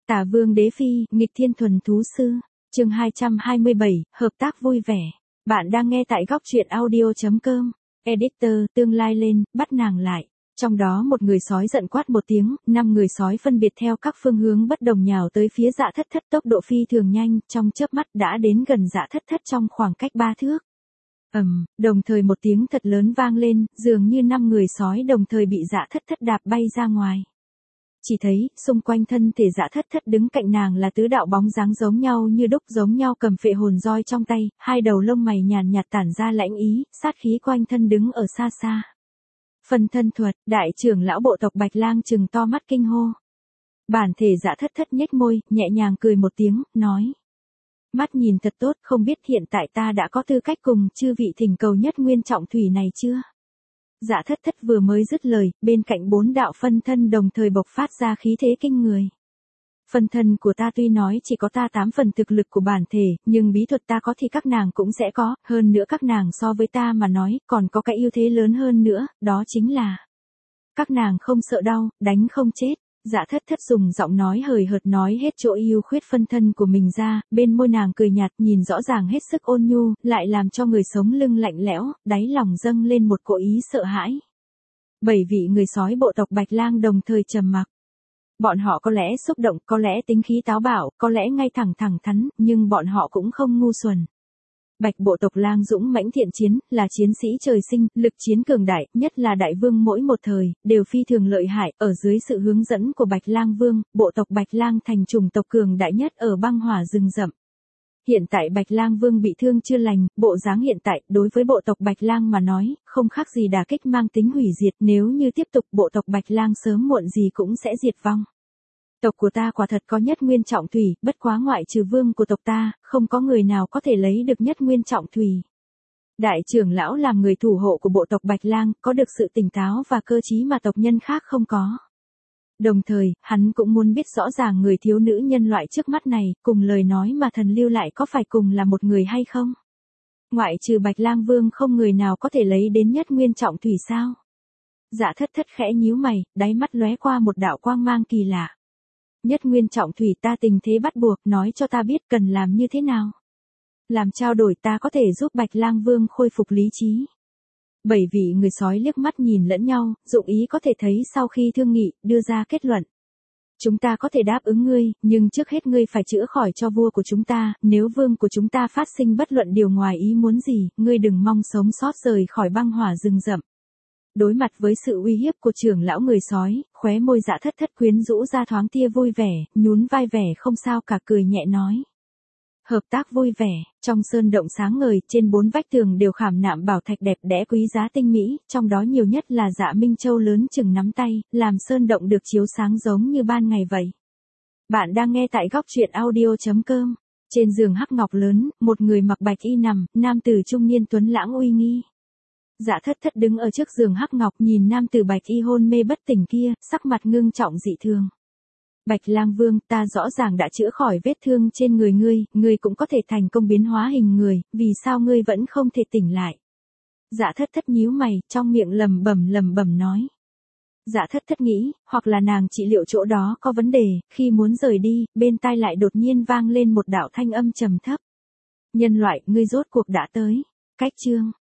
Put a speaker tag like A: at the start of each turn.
A: Tả Vương Đế Phi, nghịch thiên thuần thú sư. Chương 227, hợp tác vui vẻ. Bạn đang nghe tại góc truyện audio.com. Editor, tương lai lên, bắt nàng lại. Trong đó một người sói giận quát một tiếng, 5 người sói phân biệt theo các phương hướng bất đồng nhào tới phía Dạ Thất Thất, tốc độ phi thường nhanh, trong chớp mắt đã đến gần Dạ Thất Thất trong khoảng cách 3 thước. Đồng thời một tiếng thật lớn vang lên, dường như 5 người sói đồng thời bị Dạ Thất Thất đạp bay ra ngoài. Chỉ thấy, xung quanh thân thể Dạ Thất Thất đứng cạnh nàng là tứ đạo bóng dáng giống nhau như đúc, giống nhau cầm phệ hồn roi trong tay, hai đầu lông mày nhàn nhạt tản ra lãnh ý, sát khí quanh thân đứng ở xa xa. Phân thân thuật, đại trưởng lão bộ tộc Bạch Lang trừng to mắt kinh hô. Bản thể Dạ Thất Thất nhếch môi, nhẹ nhàng cười một tiếng, nói: mắt nhìn thật tốt, không biết hiện tại ta đã có tư cách cùng chư vị thỉnh cầu nhất nguyên trọng thủy này chưa? Dạ Thất Thất vừa mới dứt lời, bên cạnh 4 đạo phân thân đồng thời bộc phát ra khí thế kinh người. Phân thân của ta tuy nói chỉ có ta 8 phần thực lực của bản thể, nhưng bí thuật ta có thì các nàng cũng sẽ có, hơn nữa các nàng so với ta mà nói, còn có cái ưu thế lớn hơn nữa, đó chính là các nàng không sợ đau, đánh không chết. Dạ Thất Thất dùng giọng nói hời hợt nói hết chỗ ưu khuyết phân thân của mình ra, bên môi nàng cười nhạt, nhìn rõ ràng hết sức ôn nhu, lại làm cho người sống lưng lạnh lẽo, đáy lòng dâng lên một cỗ ý sợ hãi. 7 vị người sói bộ tộc Bạch Lang đồng thời trầm mặc. Bọn họ có lẽ xúc động, có lẽ tính khí táo bạo, có lẽ ngay thẳng thắn, nhưng bọn họ cũng không ngu xuẩn. Bạch bộ tộc Lang dũng mãnh thiện chiến, là chiến sĩ trời sinh, lực chiến cường đại, nhất là đại vương mỗi một thời, đều phi thường lợi hại, ở dưới sự hướng dẫn của Bạch Lang Vương, bộ tộc Bạch Lang thành chủng tộc cường đại nhất ở băng hỏa rừng rậm. Hiện tại Bạch Lang Vương bị thương chưa lành, bộ dáng hiện tại, đối với bộ tộc Bạch Lang mà nói, không khác gì đả kích mang tính hủy diệt, nếu như tiếp tục bộ tộc Bạch Lang sớm muộn gì cũng sẽ diệt vong. Tộc của ta quả thật có nhất nguyên trọng thủy, bất quá ngoại trừ vương của tộc ta, không có người nào có thể lấy được nhất nguyên trọng thủy. Đại trưởng lão làm người thủ hộ của bộ tộc Bạch Lang, có được sự tỉnh táo và cơ trí mà tộc nhân khác không có. Đồng thời, hắn cũng muốn biết rõ ràng người thiếu nữ nhân loại trước mắt này, cùng lời nói mà thần lưu lại có phải cùng là một người hay không? Ngoại trừ Bạch Lang Vương không người nào có thể lấy đến nhất nguyên trọng thủy sao? Dạ Thất Thất khẽ nhíu mày, đáy mắt lóe qua một đạo quang mang kỳ lạ. Nhất nguyên trọng thủy ta tình thế bắt buộc, nói cho ta biết cần làm như thế nào. Làm trao đổi ta có thể giúp Bạch Lang Vương khôi phục lý trí. 7 vị người sói liếc mắt nhìn lẫn nhau, dụng ý có thể thấy sau khi thương nghị, đưa ra kết luận. Chúng ta có thể đáp ứng ngươi, nhưng trước hết ngươi phải chữa khỏi cho vua của chúng ta, nếu vương của chúng ta phát sinh bất luận điều ngoài ý muốn gì, ngươi đừng mong sống sót rời khỏi băng hỏa rừng rậm. Đối mặt với sự uy hiếp của trưởng lão người sói, khóe môi Dạ Thất Thất quyến rũ ra thoáng tia vui vẻ, nhún vai vẻ không sao cả cười nhẹ nói. Hợp tác vui vẻ, trong sơn động sáng ngời, trên 4 vách tường đều khảm nạm bảo thạch đẹp đẽ quý giá tinh mỹ, trong đó nhiều nhất là Dạ Minh Châu lớn chừng nắm tay, làm sơn động được chiếu sáng giống như ban ngày vậy. Bạn đang nghe tại góc truyện audio.com. Trên giường hắc ngọc lớn, một người mặc bạch y nằm, nam tử trung niên tuấn lãng uy nghi. Dạ Thất Thất đứng ở trước giường hắc ngọc nhìn nam tử bạch y hôn mê bất tỉnh kia, sắc mặt ngưng trọng dị thường. Bạch Lang Vương, ta rõ ràng đã chữa khỏi vết thương trên người ngươi cũng có thể thành công biến hóa hình người, vì sao ngươi vẫn không thể tỉnh lại? Dạ Thất Thất nhíu mày, trong miệng lẩm bẩm nói. Dạ Thất Thất nghĩ, hoặc là nàng trị liệu chỗ đó có vấn đề, khi muốn rời đi, bên tai lại đột nhiên vang lên một đạo thanh âm trầm thấp. Nhân loại, ngươi rốt cuộc đã tới. Cách chương